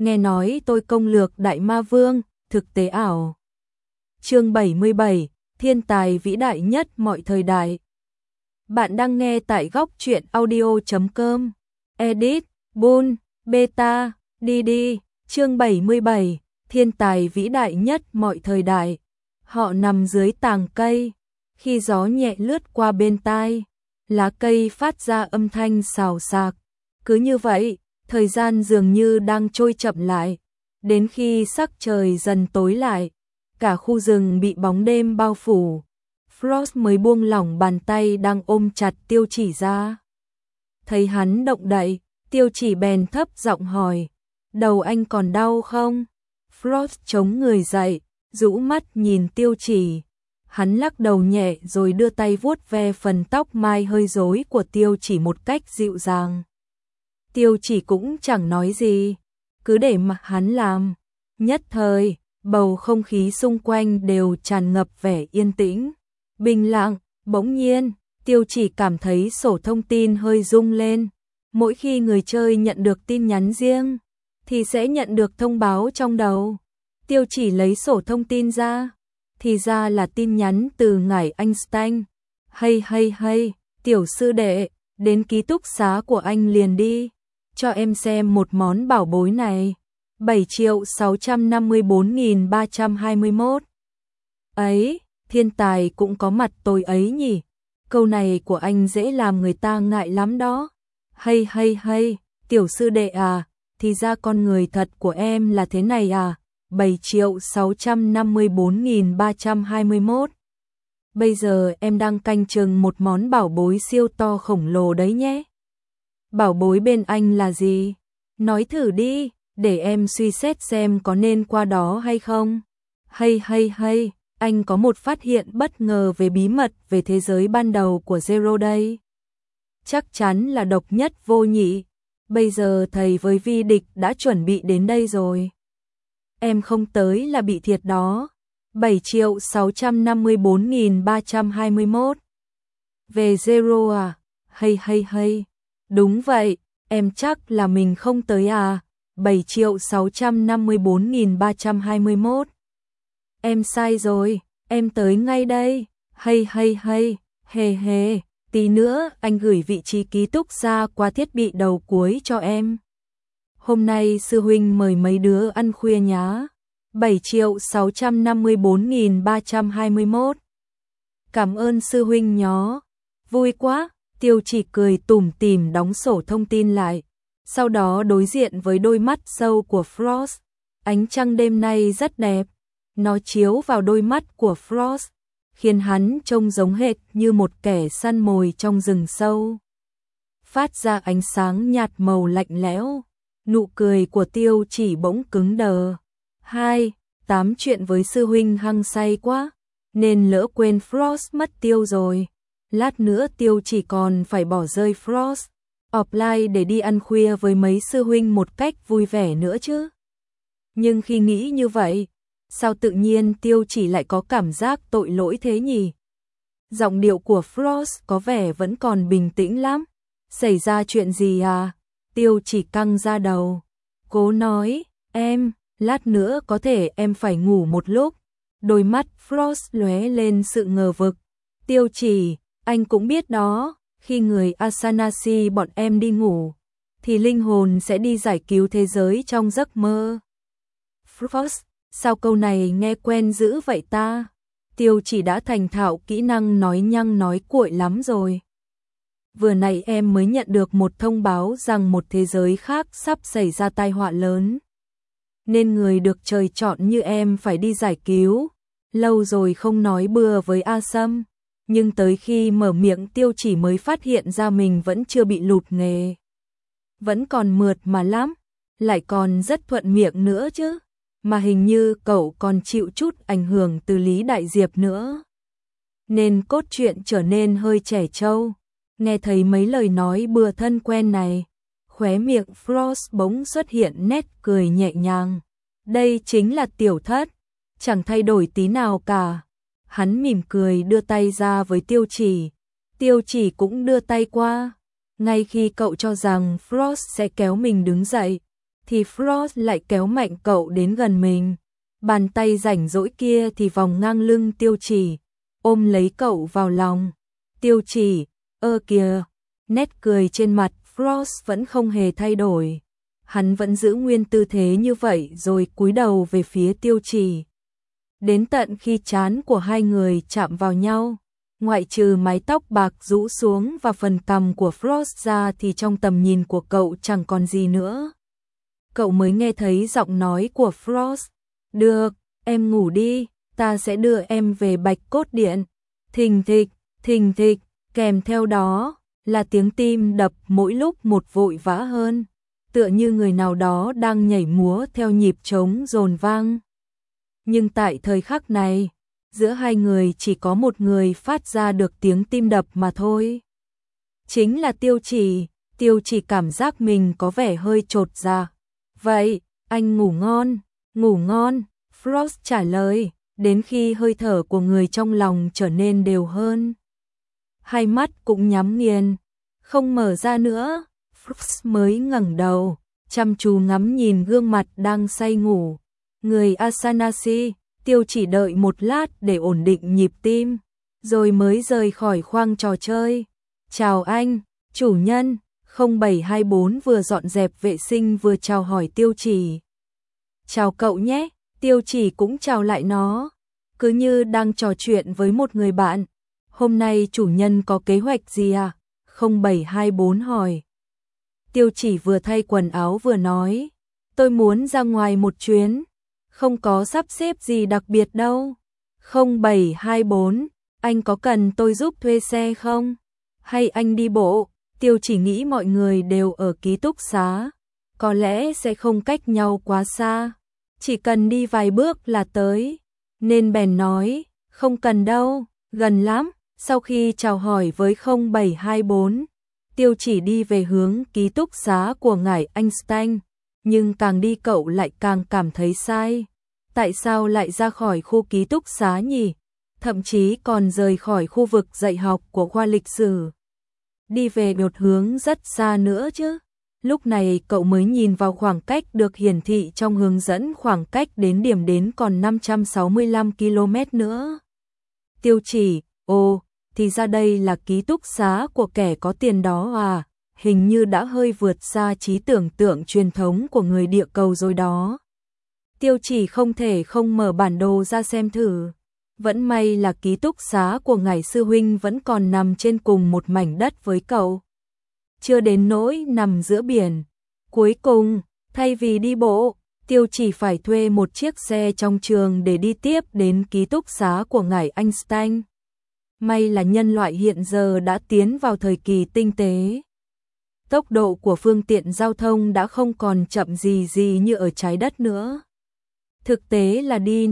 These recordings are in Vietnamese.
nghe nói tôi công lược Đại Ma Vương, thực tế ảo. Chương 77, thiên tài vĩ đại nhất mọi thời đại. Bạn đang nghe tại góc truyện audio.com. Edit, Boon, Beta, Didi, chương 77, thiên tài vĩ đại nhất mọi thời đại. Họ nằm dưới tàng cây, khi gió nhẹ lướt qua bên tai, lá cây phát ra âm thanh xào xạc. Cứ như vậy, thời gian dường như đang trôi chậm lại, đến khi sắc trời dần tối lại, cả khu rừng bị bóng đêm bao phủ. Frost mới buông lỏng bàn tay đang ôm chặt Tiêu Chỉ ra. Thấy hắn động đậy, Tiêu Chỉ bèn thấp giọng hỏi, đầu anh còn đau không? Frost chống người dậy, rũ mắt nhìn Tiêu Chỉ. Hắn lắc đầu nhẹ rồi đưa tay vuốt ve phần tóc mai hơi rối của Tiêu Chỉ một cách dịu dàng. Tiêu Chỉ cũng chẳng nói gì, cứ để mặc hắn làm. Nhất thời, bầu không khí xung quanh đều tràn ngập vẻ yên tĩnh, bình lặng. Bỗng nhiên, Tiêu Chỉ cảm thấy sổ thông tin hơi rung lên. Mỗi khi người chơi nhận được tin nhắn riêng, thì sẽ nhận được thông báo trong đầu. Tiêu Chỉ lấy sổ thông tin ra, thì ra là tin nhắn từ ngài Einstein. Hay, tiểu sư đệ, đến ký túc xá của anh liền đi, cho em xem một món bảo bối này. 7.654.321. Ấy, thiên tài cũng có mặt tôi ấy nhỉ. Câu này của anh dễ làm người ta ngại lắm đó. Hay, tiểu sư đệ à, thì ra con người thật của em là thế này à. 7.654.321. Bây giờ em đang canh chừng một món bảo bối siêu to khổng lồ đấy nhé. Bảo bối bên anh là gì? Nói thử đi, để em suy xét xem có nên qua đó hay không. Hay, anh có một phát hiện bất ngờ về bí mật về thế giới ban đầu của Zero đây. Chắc chắn là độc nhất vô nhị. Bây giờ thầy với vi địch đã chuẩn bị đến đây rồi. Em không tới là bị thiệt đó. 7.654.321. Về Zero à? Hay. Đúng vậy, em chắc là mình không tới à. 7.654.321. Em sai rồi, em tới ngay đây. Hay, hề, tí nữa anh gửi vị trí ký túc xá qua thiết bị đầu cuối cho em. Hôm nay sư huynh mời mấy đứa ăn khuya nhá. 7.654.321. Cảm ơn sư huynh nhó. Vui quá. Tiêu Chỉ cười tủm tỉm đóng sổ thông tin lại. Sau đó đối diện với đôi mắt sâu của Frost. Ánh trăng đêm nay rất đẹp. Nó chiếu vào đôi mắt của Frost, khiến hắn trông giống hệt như một kẻ săn mồi trong rừng sâu. Phát ra ánh sáng nhạt màu lạnh lẽo. Nụ cười của Tiêu Chỉ bỗng cứng đờ. 8 chuyện với sư huynh hăng say quá, nên lỡ quên Frost mất tiêu rồi. Lát nữa Tiêu Chỉ còn phải bỏ rơi Frost, offline để đi ăn khuya với mấy sư huynh một cách vui vẻ nữa chứ. Nhưng khi nghĩ như vậy, sao tự nhiên Tiêu Chỉ lại có cảm giác tội lỗi thế nhỉ? Giọng điệu của Frost có vẻ vẫn còn bình tĩnh lắm. Xảy ra chuyện gì à? Tiêu Chỉ căng ra đầu. Cố nói, em, lát nữa có thể em phải ngủ một lúc. Đôi mắt Frost lóe lên sự ngờ vực. Tiêu Chỉ, anh cũng biết đó, khi người Asanashi bọn em đi ngủ, thì linh hồn sẽ đi giải cứu thế giới trong giấc mơ. Frost, sao câu này nghe quen dữ vậy ta? Tiêu Chỉ đã thành thạo kỹ năng nói nhăng nói cuội lắm rồi. Vừa nãy em mới nhận được một thông báo rằng một thế giới khác sắp xảy ra tai họa lớn, nên người được trời chọn như em phải đi giải cứu. Lâu rồi không nói bừa với A Sâm, nhưng tới khi mở miệng Tiêu Chỉ mới phát hiện ra mình vẫn chưa bị lụt nghề. Vẫn còn mượt mà lắm, lại còn rất thuận miệng nữa chứ. Mà hình như cậu còn chịu chút ảnh hưởng từ Lý Đại Diệp nữa, nên cốt truyện trở nên hơi trẻ trâu. Nghe thấy mấy lời nói bừa thân quen này, khóe miệng Frost bỗng xuất hiện nét cười nhẹ nhàng. Đây chính là Tiểu Thất, chẳng thay đổi tí nào cả. Hắn mỉm cười đưa tay ra với Tiêu Chỉ. Tiêu Chỉ cũng đưa tay qua. Ngay khi cậu cho rằng Frost sẽ kéo mình đứng dậy, thì Frost lại kéo mạnh cậu đến gần mình. Bàn tay rảnh rỗi kia thì vòng ngang lưng Tiêu Chỉ, ôm lấy cậu vào lòng. Tiêu Chỉ, ơ kìa, nét cười trên mặt Frost vẫn không hề thay đổi. Hắn vẫn giữ nguyên tư thế như vậy rồi cúi đầu về phía Tiêu Chỉ. Đến tận khi trán của hai người chạm vào nhau, ngoại trừ mái tóc bạc rũ xuống và phần cằm của Frost ra thì trong tầm nhìn của cậu chẳng còn gì nữa. Cậu mới nghe thấy giọng nói của Frost. Được, em ngủ đi, ta sẽ đưa em về Bạch Cốt Điện. Thình thịch, kèm theo đó là tiếng tim đập mỗi lúc một vội vã hơn, tựa như người nào đó đang nhảy múa theo nhịp trống dồn vang. Nhưng tại thời khắc này, giữa hai người chỉ có một người phát ra được tiếng tim đập mà thôi. Chính là Tiêu Chỉ. Tiêu Chỉ cảm giác mình có vẻ hơi chột dạ. Vậy, anh ngủ ngon, Frost trả lời, đến khi hơi thở của người trong lòng trở nên đều hơn. Hai mắt cũng nhắm nghiền, không mở ra nữa, Frost mới ngẩng đầu, chăm chú ngắm nhìn gương mặt đang say ngủ. Người Asanasi. Tiêu Chỉ đợi một lát để ổn định nhịp tim, rồi mới rời khỏi khoang trò chơi. Chào anh, chủ nhân. 0724 vừa dọn dẹp vệ sinh vừa chào hỏi Tiêu Chỉ. Chào cậu nhé, Tiêu Chỉ cũng chào lại nó, cứ như đang trò chuyện với một người bạn. Hôm nay chủ nhân có kế hoạch gì à? 0724 hỏi. Tiêu Chỉ vừa thay quần áo vừa nói, tôi muốn ra ngoài một chuyến, không có sắp xếp gì đặc biệt đâu. 0724, anh có cần tôi giúp thuê xe không? Hay anh đi bộ? Tiêu Chỉ nghĩ mọi người đều ở ký túc xá, có lẽ sẽ không cách nhau quá xa, chỉ cần đi vài bước là tới, nên bèn nói, không cần đâu, gần lắm. Sau khi chào hỏi với 0724, Tiêu Chỉ đi về hướng ký túc xá của ngài Einstein, nhưng càng đi cậu lại càng cảm thấy sai. Tại sao lại ra khỏi khu ký túc xá nhỉ? Thậm chí còn rời khỏi khu vực dạy học của khoa lịch sử. Đi về một hướng rất xa nữa chứ. Lúc này cậu mới nhìn vào khoảng cách được hiển thị trong hướng dẫn, khoảng cách đến điểm đến còn 565 km nữa. Tiêu Chỉ, ồ, thì ra đây là ký túc xá của kẻ có tiền đó à, hình như đã hơi vượt xa trí tưởng tượng truyền thống của người địa cầu rồi đó. Tiêu Chỉ không thể không mở bản đồ ra xem thử. Vẫn may là ký túc xá của ngài sư huynh vẫn còn nằm trên cùng một mảnh đất với cậu. Chưa đến nỗi nằm giữa biển. Cuối cùng, thay vì đi bộ, Tiêu Chỉ phải thuê một chiếc xe trong trường để đi tiếp đến ký túc xá của ngài Einstein. May là nhân loại hiện giờ đã tiến vào thời kỳ tinh tế. Tốc độ của phương tiện giao thông đã không còn chậm gì như ở trái đất nữa. Thực tế là đi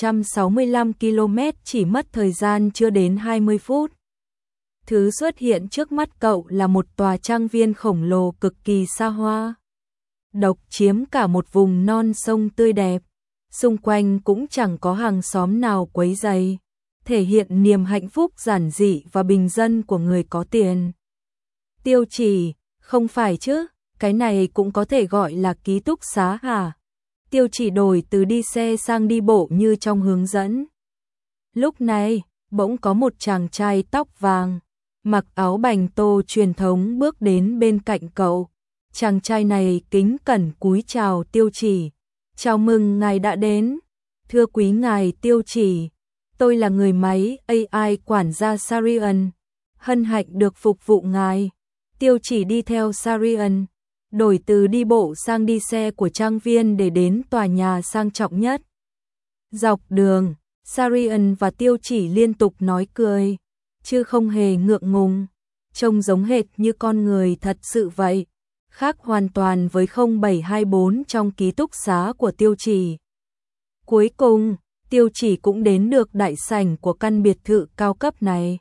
565 km chỉ mất thời gian chưa đến 20 phút. Thứ xuất hiện trước mắt cậu là một tòa trang viên khổng lồ cực kỳ xa hoa, độc chiếm cả một vùng non sông tươi đẹp. Xung quanh cũng chẳng có hàng xóm nào quấy rầy, thể hiện niềm hạnh phúc giản dị và bình dân của người có tiền. Tiêu Chỉ, không phải chứ, cái này cũng có thể gọi là ký túc xá hả? Tiêu Chỉ đổi từ đi xe sang đi bộ như trong hướng dẫn. Lúc này, bỗng có một chàng trai tóc vàng, mặc áo bành tô truyền thống bước đến bên cạnh cậu. Chàng trai này kính cẩn cúi chào Tiêu Chỉ. Chào mừng ngài đã đến. Thưa quý ngài Tiêu Chỉ, tôi là người máy AI quản gia Sarian. Hân hạnh được phục vụ ngài. Tiêu Chỉ đi theo Sarian, đổi từ đi bộ sang đi xe của trang viên để đến tòa nhà sang trọng nhất. Dọc đường, Sarian và Tiêu Chỉ liên tục nói cười, chứ không hề ngượng ngùng, trông giống hệt như con người thật sự vậy, khác hoàn toàn với 0724 trong ký túc xá của Tiêu Chỉ. Cuối cùng, Tiêu Chỉ cũng đến được đại sảnh của căn biệt thự cao cấp này.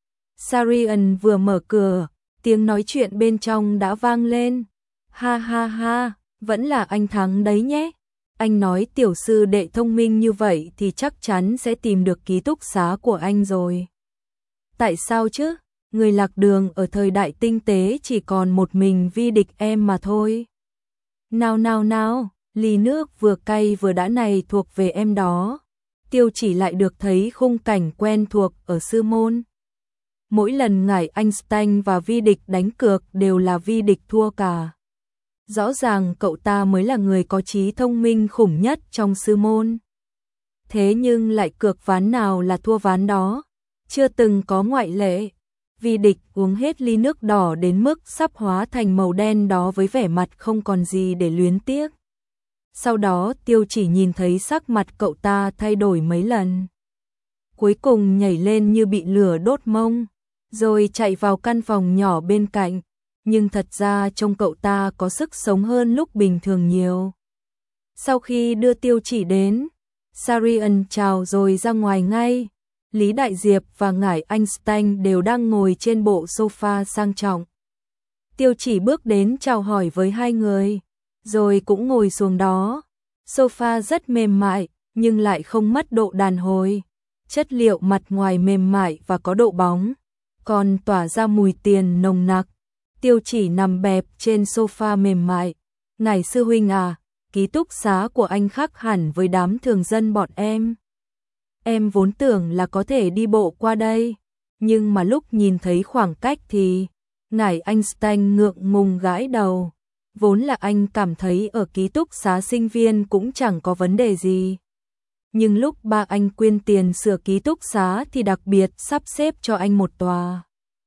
Sarian vừa mở cửa, tiếng nói chuyện bên trong đã vang lên. Ha ha ha, vẫn là anh Thắng đấy nhé. Anh nói tiểu sư đệ thông minh như vậy thì chắc chắn sẽ tìm được ký túc xá của anh rồi. Tại sao chứ? Người lạc đường ở thời đại tinh tế chỉ còn một mình vi địch em mà thôi. Nào nào nào, ly nước vừa cay vừa đã này thuộc về em đó. Tiêu Chỉ lại được thấy khung cảnh quen thuộc ở sư môn. Mỗi lần ngải Einstein và Vi Địch đánh cược đều là Vi Địch thua cả. Rõ ràng cậu ta mới là người có trí thông minh khủng nhất trong sư môn. Thế nhưng lại cược ván nào là thua ván đó, chưa từng có ngoại lệ. Vi Địch uống hết ly nước đỏ đến mức sắp hóa thành màu đen đó với vẻ mặt không còn gì để luyến tiếc. Sau đó Tiêu Chỉ nhìn thấy sắc mặt cậu ta thay đổi mấy lần. Cuối cùng nhảy lên như bị lửa đốt mông, rồi chạy vào căn phòng nhỏ bên cạnh. Nhưng thật ra trông cậu ta có sức sống hơn lúc bình thường nhiều. Sau khi đưa Tiêu Chỉ đến, Sarian chào rồi ra ngoài ngay. Lý Đại Diệp và ngải Einstein đều đang ngồi trên bộ sofa sang trọng. Tiêu Chỉ bước đến chào hỏi với hai người, rồi cũng ngồi xuống đó. Sofa rất mềm mại, nhưng lại không mất độ đàn hồi. Chất liệu mặt ngoài mềm mại và có độ bóng, còn tỏa ra mùi tiền nồng nặc. Tiêu Chỉ nằm bẹp trên sofa mềm mại. Ngải sư huynh à, ký túc xá của anh khác hẳn với đám thường dân bọn em. Em vốn tưởng là có thể đi bộ qua đây, nhưng mà lúc nhìn thấy khoảng cách thì ngải Einstein ngượng ngùng gãi đầu. Vốn là anh cảm thấy ở ký túc xá sinh viên cũng chẳng có vấn đề gì. Nhưng lúc ba anh quyên tiền sửa ký túc xá thì đặc biệt sắp xếp cho anh một tòa.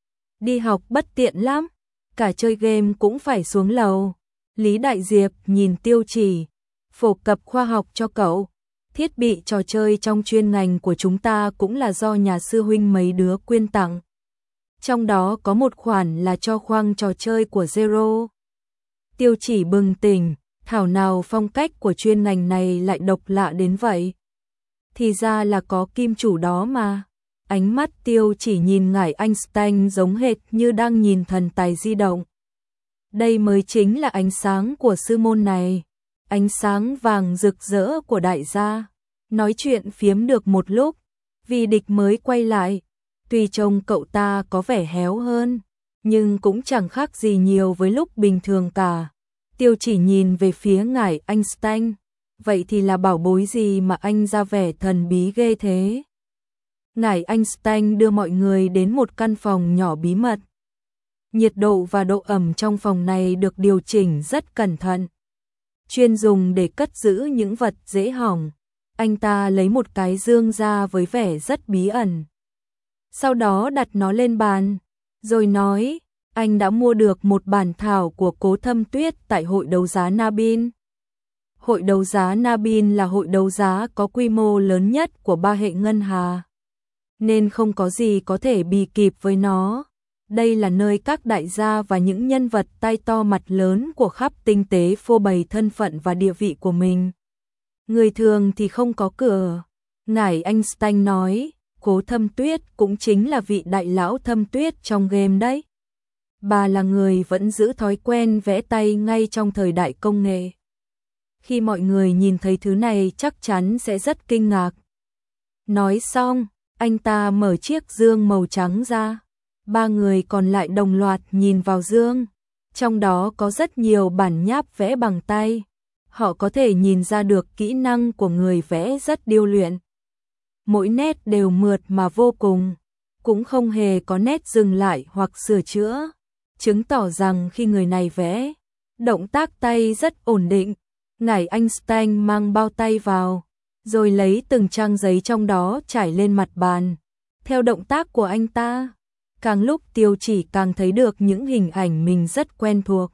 Đi học bất tiện lắm, cả chơi game cũng phải xuống lầu. Lý Đại Diệp nhìn Tiêu Chỉ, phổ cập khoa học cho cậu. Thiết bị trò chơi trong chuyên ngành của chúng ta cũng là do nhà sư huynh mấy đứa quyên tặng. Trong đó có một khoản là cho khoang trò chơi của Zero. Tiêu Chỉ bừng tỉnh, thảo nào phong cách của chuyên ngành này lại độc lạ đến vậy. Thì ra là có kim chủ đó mà. Ánh mắt Tiêu Chỉ nhìn ngải Einstein giống hệt như đang nhìn thần tài di động. Đây mới chính là ánh sáng của sư môn này. Ánh sáng vàng rực rỡ của đại gia. Nói chuyện phiếm được một lúc, Vi Địch mới quay lại. Tuy trông cậu ta có vẻ héo hơn, nhưng cũng chẳng khác gì nhiều với lúc bình thường cả. Tiêu Chỉ nhìn về phía ngải Einstein. Vậy thì là bảo bối gì mà anh ra vẻ thần bí ghê thế? Ngải Einstein đưa mọi người đến một căn phòng nhỏ bí mật. Nhiệt độ và độ ẩm trong phòng này được điều chỉnh rất cẩn thận, chuyên dùng để cất giữ những vật dễ hỏng. Anh ta lấy một cái dương ra với vẻ rất bí ẩn. Sau đó đặt nó lên bàn, rồi nói, anh đã mua được một bản thảo của Cố Thâm Tuyết tại hội đấu giá Nabin. Hội đấu giá Nabin là hội đấu giá có quy mô lớn nhất của ba hệ ngân hà, nên không có gì có thể bì kịp với nó. Đây là nơi các đại gia và những nhân vật tai to mặt lớn của khắp tinh tế phô bày thân phận và địa vị của mình. Người thường thì không có cửa. Ngải Einstein nói, Cố Thâm Tuyết cũng chính là vị đại lão Thâm Tuyết trong game đấy. Bà là người vẫn giữ thói quen vẽ tay ngay trong thời đại công nghệ. Khi mọi người nhìn thấy thứ này chắc chắn sẽ rất kinh ngạc. Nói xong, anh ta mở chiếc dương màu trắng ra. Ba người còn lại đồng loạt nhìn vào dương. Trong đó có rất nhiều bản nháp vẽ bằng tay. Họ có thể nhìn ra được kỹ năng của người vẽ rất điêu luyện. Mỗi nét đều mượt mà vô cùng, cũng không hề có nét dừng lại hoặc sửa chữa, chứng tỏ rằng khi người này vẽ, động tác tay rất ổn định. Ngải Einstein mang bao tay vào, rồi lấy từng trang giấy trong đó trải lên mặt bàn. Theo động tác của anh ta, càng lúc Tiêu Chỉ càng thấy được những hình ảnh mình rất quen thuộc.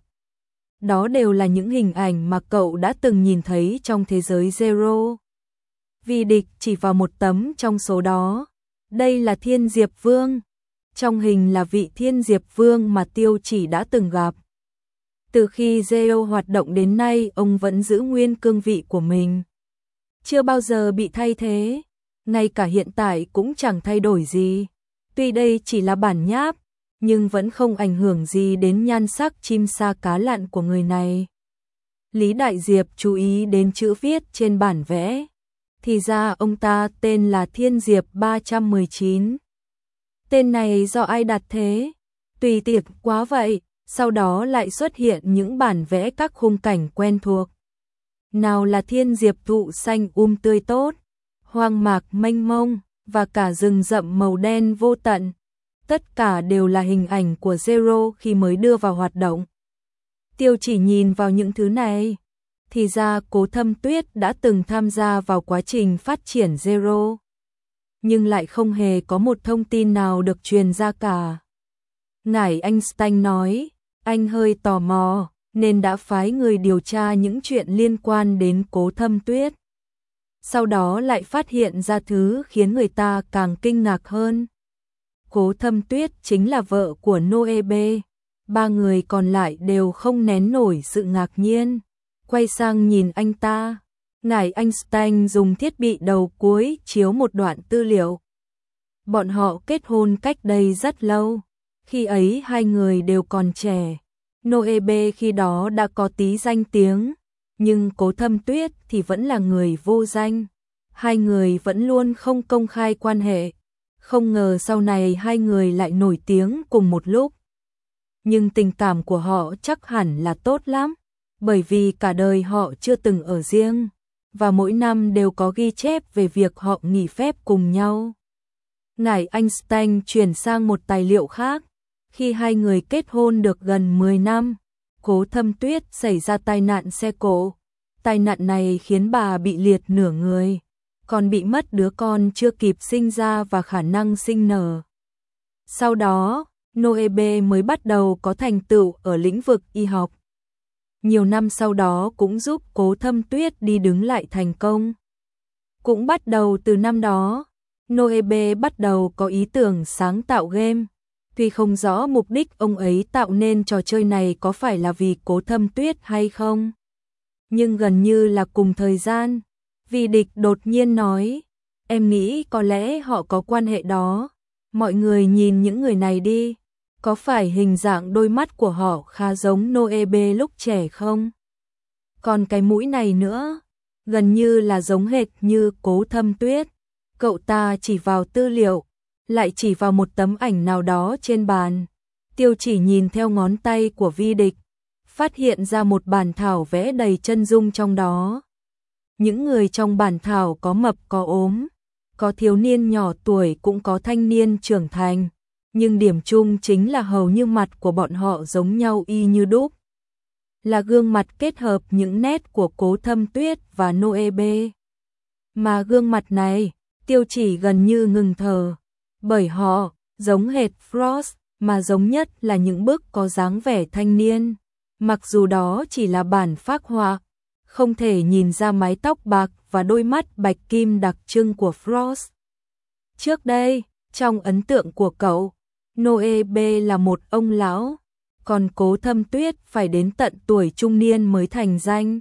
Đó đều là những hình ảnh mà cậu đã từng nhìn thấy trong thế giới Zero. Vi Địch chỉ vào một tấm trong số đó. Đây là Thiên Diệp Vương. Trong hình là vị Thiên Diệp Vương mà Tiêu Chỉ đã từng gặp. Từ khi Zero hoạt động đến nay, ông vẫn giữ nguyên cương vị của mình, chưa bao giờ bị thay thế, ngay cả hiện tại cũng chẳng thay đổi gì. Tuy đây chỉ là bản nháp, nhưng vẫn không ảnh hưởng gì đến nhan sắc chim sa cá lặn của người này. Lý Đại Diệp chú ý đến chữ viết trên bản vẽ. Thì ra ông ta tên là Thiên Diệp 319. Tên này do ai đặt thế? Tùy tiện quá vậy, Sau đó lại xuất hiện những bản vẽ các khung cảnh quen thuộc. Nào là thiên diệp thụ xanh tươi tốt, hoang mạc mênh mông, và cả rừng rậm màu đen vô tận. Tất cả đều là hình ảnh của Zero khi mới đưa vào hoạt động. Tiêu Chỉ nhìn vào những thứ này, thì ra Cố Thâm Tuyết đã từng tham gia vào quá trình phát triển Zero. Nhưng lại không hề có một thông tin nào được truyền ra cả. Ngải Einstein nói, anh hơi tò mò, nên đã phái người điều tra những chuyện liên quan đến Cố Thâm Tuyết. Sau đó lại phát hiện ra thứ khiến người ta càng kinh ngạc hơn. Cố Thâm Tuyết chính là vợ của Noebe. Ba người còn lại đều không nén nổi sự ngạc nhiên. Quay sang nhìn anh ta. Ngải Einstein dùng thiết bị đầu cuối chiếu một đoạn tư liệu. Bọn họ kết hôn cách đây rất lâu. Khi ấy hai người đều còn trẻ. Noebe khi đó đã có tí danh tiếng. Nhưng Cố Thâm Tuyết thì vẫn là người vô danh. Hai người vẫn luôn không công khai quan hệ. Không ngờ sau này hai người lại nổi tiếng cùng một lúc. Nhưng tình cảm của họ chắc hẳn là tốt lắm. Bởi vì cả đời họ chưa từng ở riêng. Và mỗi năm đều có ghi chép về việc họ nghỉ phép cùng nhau. Ngải Einstein chuyển sang một tài liệu khác. Khi hai người kết hôn được gần 10 năm, Cố Thâm Tuyết xảy ra tai nạn xe cộ. Tai nạn này khiến bà bị liệt nửa người, còn bị mất đứa con chưa kịp sinh ra và khả năng sinh nở. Sau đó, Noebe mới bắt đầu có thành tựu ở lĩnh vực y học. Nhiều năm sau đó cũng giúp Cố Thâm Tuyết đi đứng lại thành công. Cũng bắt đầu từ năm đó, Noebe bắt đầu có ý tưởng sáng tạo game. Tuy không rõ mục đích ông ấy tạo nên trò chơi này có phải là vì Cố Thâm Tuyết hay không. Nhưng gần như là cùng thời gian, Vi Địch đột nhiên nói, em nghĩ có lẽ họ có quan hệ đó. Mọi người nhìn những người này đi, có phải hình dạng đôi mắt của họ khá giống Noebe lúc trẻ không? Còn cái mũi này nữa, gần như là giống hệt như Cố Thâm Tuyết. Cậu ta chỉ vào tư liệu, lại chỉ vào một tấm ảnh nào đó trên bàn. Tiêu Chỉ nhìn theo ngón tay của Vi Địch, phát hiện ra một bản thảo vẽ đầy chân dung trong đó. Những người trong bản thảo có mập có ốm, có thiếu niên nhỏ tuổi cũng có thanh niên trưởng thành, nhưng điểm chung chính là hầu như mặt của bọn họ giống nhau y như đúc. Là gương mặt kết hợp những nét của Cố Thâm Tuyết và Noebe. Mà gương mặt này, Tiêu Chỉ gần như ngừng thở, bởi họ giống hệt Frost, mà giống nhất là những bức có dáng vẻ thanh niên. Mặc dù đó chỉ là bản phác họa, không thể nhìn ra mái tóc bạc và đôi mắt bạch kim đặc trưng của Frost. Trước đây, trong ấn tượng của cậu, Noebe là một ông lão, còn Cố Thâm Tuyết phải đến tận tuổi trung niên mới thành danh.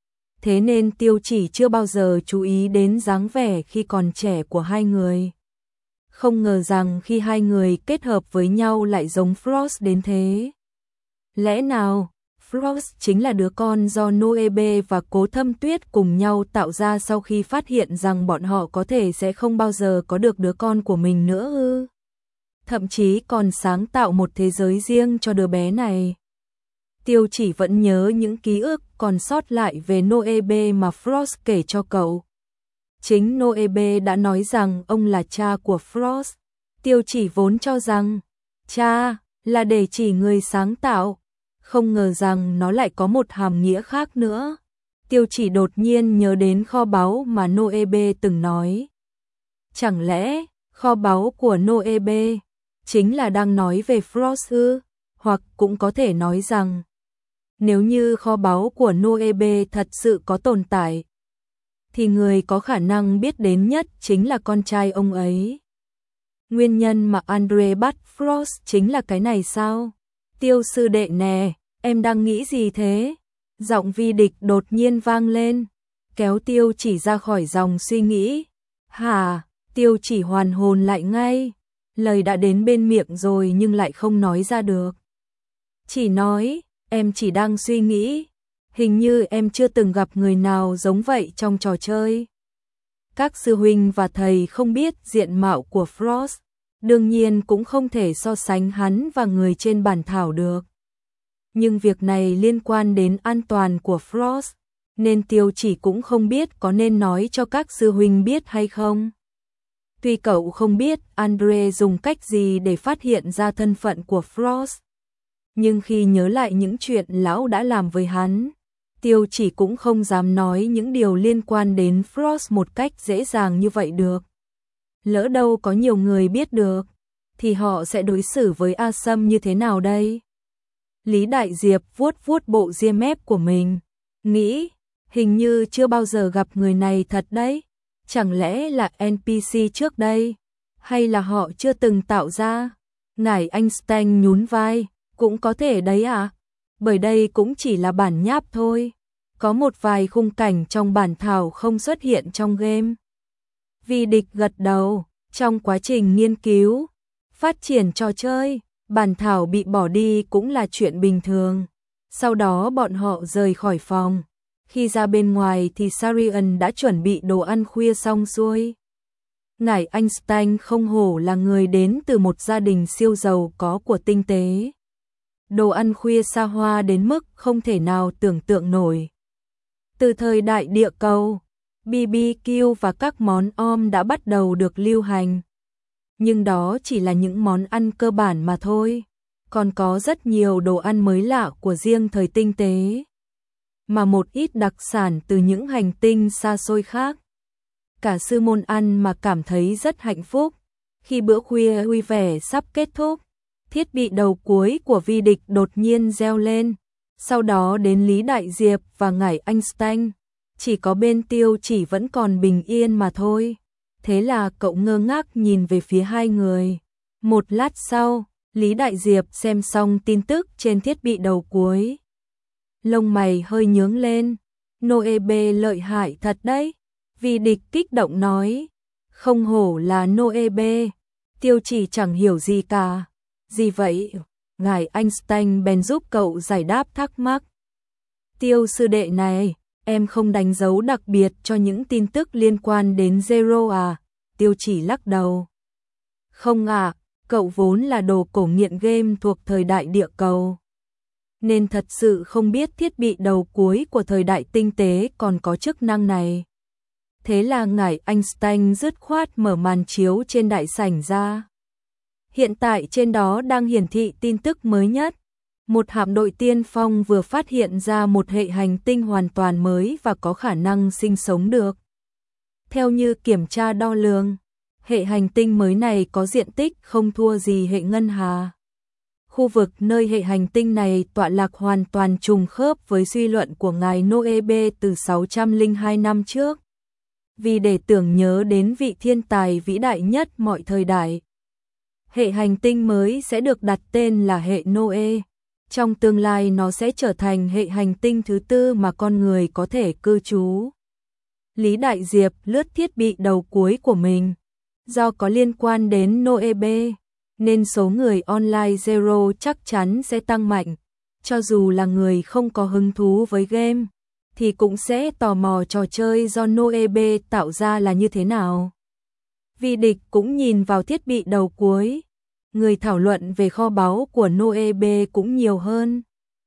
Thế nên Tiêu Chỉ chưa bao giờ chú ý đến dáng vẻ khi còn trẻ của hai người. Không ngờ rằng khi hai người kết hợp với nhau lại giống Frost đến thế. Lẽ nào Frost chính là đứa con do Noebe và Cố Thâm Tuyết cùng nhau tạo ra sau khi phát hiện rằng bọn họ có thể sẽ không bao giờ có được đứa con của mình nữa ư? Thậm chí còn sáng tạo một thế giới riêng cho đứa bé này. Tiêu Chỉ vẫn nhớ những ký ức còn sót lại về Noebe mà Frost kể cho cậu. Chính Noebe đã nói rằng ông là cha của Frost. Tiêu Chỉ vốn cho rằng cha là để chỉ người sáng tạo, không ngờ rằng nó lại có một hàm nghĩa khác nữa. Tiêu Chỉ đột nhiên nhớ đến kho báu mà Noebe từng nói. Chẳng lẽ kho báu của Noebe chính là đang nói về Frost ư? Hoặc cũng có thể nói rằng nếu như kho báu của Noebe thật sự có tồn tại, thì người có khả năng biết đến nhất chính là con trai ông ấy. Nguyên nhân mà Andre bắt Frost chính là cái này sao? Tiêu sư đệ nè, em đang nghĩ gì thế? Giọng Vi Địch đột nhiên vang lên, kéo Tiêu Chỉ ra khỏi dòng suy nghĩ. Hả? Tiêu Chỉ hoàn hồn lại ngay, lời đã đến bên miệng rồi nhưng lại không nói ra được. Chỉ nói, em chỉ đang suy nghĩ, hình như em chưa từng gặp người nào giống vậy trong trò chơi. Các sư huynh và thầy không biết diện mạo của Frost, đương nhiên cũng không thể so sánh hắn và người trên bản thảo được. Nhưng việc này liên quan đến an toàn của Frost, nên Tiêu Chỉ cũng không biết có nên nói cho các sư huynh biết hay không. Tuy cậu không biết Andre dùng cách gì để phát hiện ra thân phận của Frost, nhưng khi nhớ lại những chuyện lão đã làm với hắn, Tiêu Chỉ cũng không dám nói những điều liên quan đến Frost một cách dễ dàng như vậy được. Lỡ đâu có nhiều người biết được, thì họ sẽ đối xử với A Sâm như thế nào đây? Lý Đại Diệp vuốt vuốt bộ ria mép của mình, nghĩ, hình như chưa bao giờ gặp người này thật đấy. Chẳng lẽ là NPC trước đây? Hay là họ chưa từng tạo ra? Ngải Einstein nhún vai, cũng có thể đấy à? Bởi đây cũng chỉ là bản nháp thôi. Có một vài khung cảnh trong bản thảo không xuất hiện trong game. Vi Địch gật đầu, trong quá trình nghiên cứu, phát triển trò chơi, bản thảo bị bỏ đi cũng là chuyện bình thường. Sau đó bọn họ rời khỏi phòng. Khi ra bên ngoài thì Sarian đã chuẩn bị đồ ăn khuya xong xuôi. Ngải Einstein không hổ là người đến từ một gia đình siêu giàu có của tinh tế. Đồ ăn khuya xa hoa đến mức không thể nào tưởng tượng nổi. Từ thời đại địa cầu, BBQ và các món om đã bắt đầu được lưu hành. Nhưng đó chỉ là những món ăn cơ bản mà thôi. Còn có rất nhiều đồ ăn mới lạ của riêng thời tinh tế, mà một ít đặc sản từ những hành tinh xa xôi khác. Cả sư môn ăn mà cảm thấy rất hạnh phúc. Khi bữa khuya vui vẻ sắp kết thúc, thiết bị đầu cuối của Vi Địch đột nhiên reo lên. Sau đó đến Lý Đại Diệp và Ngải Einstein. Chỉ có bên Tiêu Chỉ vẫn còn bình yên mà thôi. Thế là cậu ngơ ngác nhìn về phía hai người. Một lát sau, Lý Đại Diệp xem xong tin tức trên thiết bị đầu cuối. Lông mày hơi nhướng lên. Noeb lợi hại thật đấy. Vi Địch kích động nói. Không hổ là Noeb. Tiêu Chỉ chẳng hiểu gì cả. Gì vậy? Ngài Einstein bèn giúp cậu giải đáp thắc mắc. Tiêu sư đệ này, em không đánh dấu đặc biệt cho những tin tức liên quan đến Zero à? Tiêu Chỉ lắc đầu. Không ạ, cậu vốn là đồ cổ nghiện game thuộc thời đại địa cầu, nên thật sự không biết thiết bị đầu cuối của thời đại tinh tế còn có chức năng này. Thế là ngài Einstein dứt khoát mở màn chiếu trên đại sảnh ra. Hiện tại trên đó đang hiển thị tin tức mới nhất. Một hạm đội tiên phong vừa phát hiện ra một hệ hành tinh hoàn toàn mới và có khả năng sinh sống được. Theo như kiểm tra đo lường, hệ hành tinh mới này có diện tích không thua gì hệ ngân hà. Khu vực nơi hệ hành tinh này tọa lạc hoàn toàn trùng khớp với suy luận của ngài Noeb từ 602 năm trước. Vì để tưởng nhớ đến vị thiên tài vĩ đại nhất mọi thời đại, hệ hành tinh mới sẽ được đặt tên là hệ Noe. Trong tương lai nó sẽ trở thành hệ hành tinh thứ tư mà con người có thể cư trú. Lý Đại Diệp lướt thiết bị đầu cuối của mình. Do có liên quan đến Noeb, nên số người online Zero chắc chắn sẽ tăng mạnh. Cho dù là người không có hứng thú với game, thì cũng sẽ tò mò trò chơi do Noeb tạo ra là như thế nào. Vi Địch cũng nhìn vào thiết bị đầu cuối. Người thảo luận về kho báu của Noeb cũng nhiều hơn.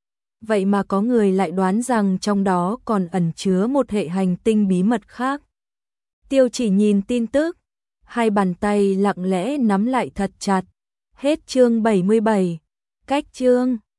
Vậy mà có người lại đoán rằng trong đó còn ẩn chứa một hệ hành tinh bí mật khác. Tiêu Chỉ nhìn tin tức, hai bàn tay lặng lẽ nắm lại thật chặt. Hết chương 77. Cách chương